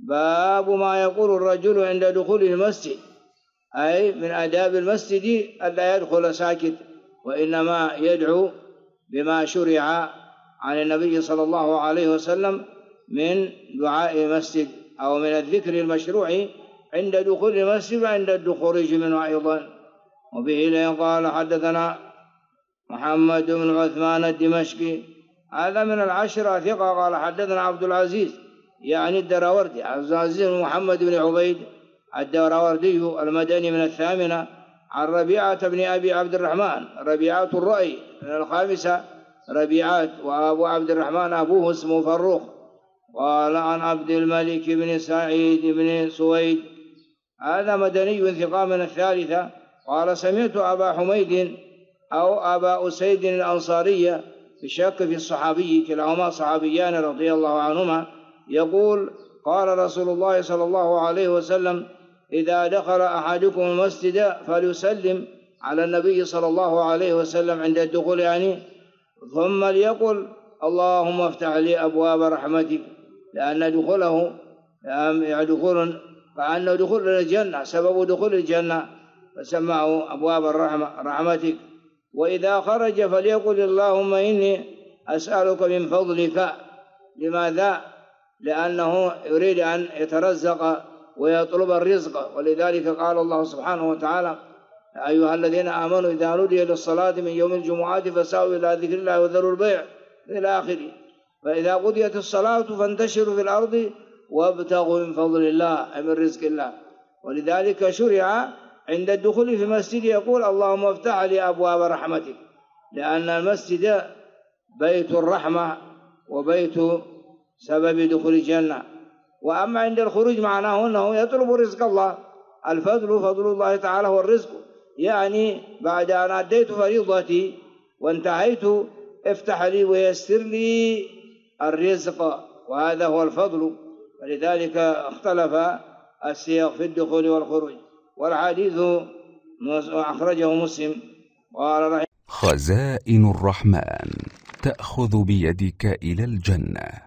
باب ما يقول الرجل عند دخوله المسجد، أي من آداب المسجد ألا يدخل ساكت، وإنما يدعو بما شرع عن النبي صلى الله عليه وسلم من دعاء المسجد أو من الذكر المشروع عند دخول المسجد وعند الخروج منه أيضا. وبه قال حدثنا محمد بن عثمان الدمشقي، هذا من العشرة ثقة، قال حدثنا عبد العزيز يعني الدراوردي، عبد العزيز بن محمد بن عبيد الدراوردي المدني من الثامنة، عن ربيعة بن أبي عبد الرحمن، ربيعة الرأي من الخامسة، ربيعة وأبو عبد الرحمن أبوه اسمه فروخ. قال عن عبد الملك بن سعيد بن سويد، هذا مدني ثقة من الثالثة، قال سمعت أبا حميد أو أبا أسيد الأنصارية بشك في الصحابي، كلاهما صحابيان رضي الله عنهما، يقول قال رسول الله صلى الله عليه وسلم إذا دخل أحدكم المسجد فليسلم على النبي صلى الله عليه وسلم عند الدخول يعني، ثم ليقل اللهم افتح لي أبواب رحمتك، لأن دخوله فأنه دخول الجنة، سبب دخول الجنة، فسمعه أبواب رحمتك. وإذا خرج فليقل اللهم إني أسألك من فضلك. لماذا؟ لأنه يريد أن يترزق ويطلب الرزق، ولذلك قال الله سبحانه وتعالى أيها الذين آمنوا إذا نودي للصلاة من يوم الجمعة فسعوا إلى ذكر الله وذروا البيع إلى آخره. فإذا قضيت الصلاة فانتشروا في الأرض وابتغوا من فضل الله، من رزق الله. ولذلك شرع عند الدخول في المسجد يقول اللهم افتح لي أبواب رحمتك، لأن المسجد بيت الرحمة وبيت سبب دخول الجنة. وأما عند الخروج معناه أنه يطلب رزق الله، الفضل فضل الله تعالى هو الرزق، يعني بعد أن أديت فريضتي وانتهيت افتح لي ويسر لي الرزق، وهذا هو الفضل. ولذلك اختلف السياق في الدخول والخروج. والحديث أخرجه مسلم. خزائن الرحمن تأخذ بيدك إلى الجنة.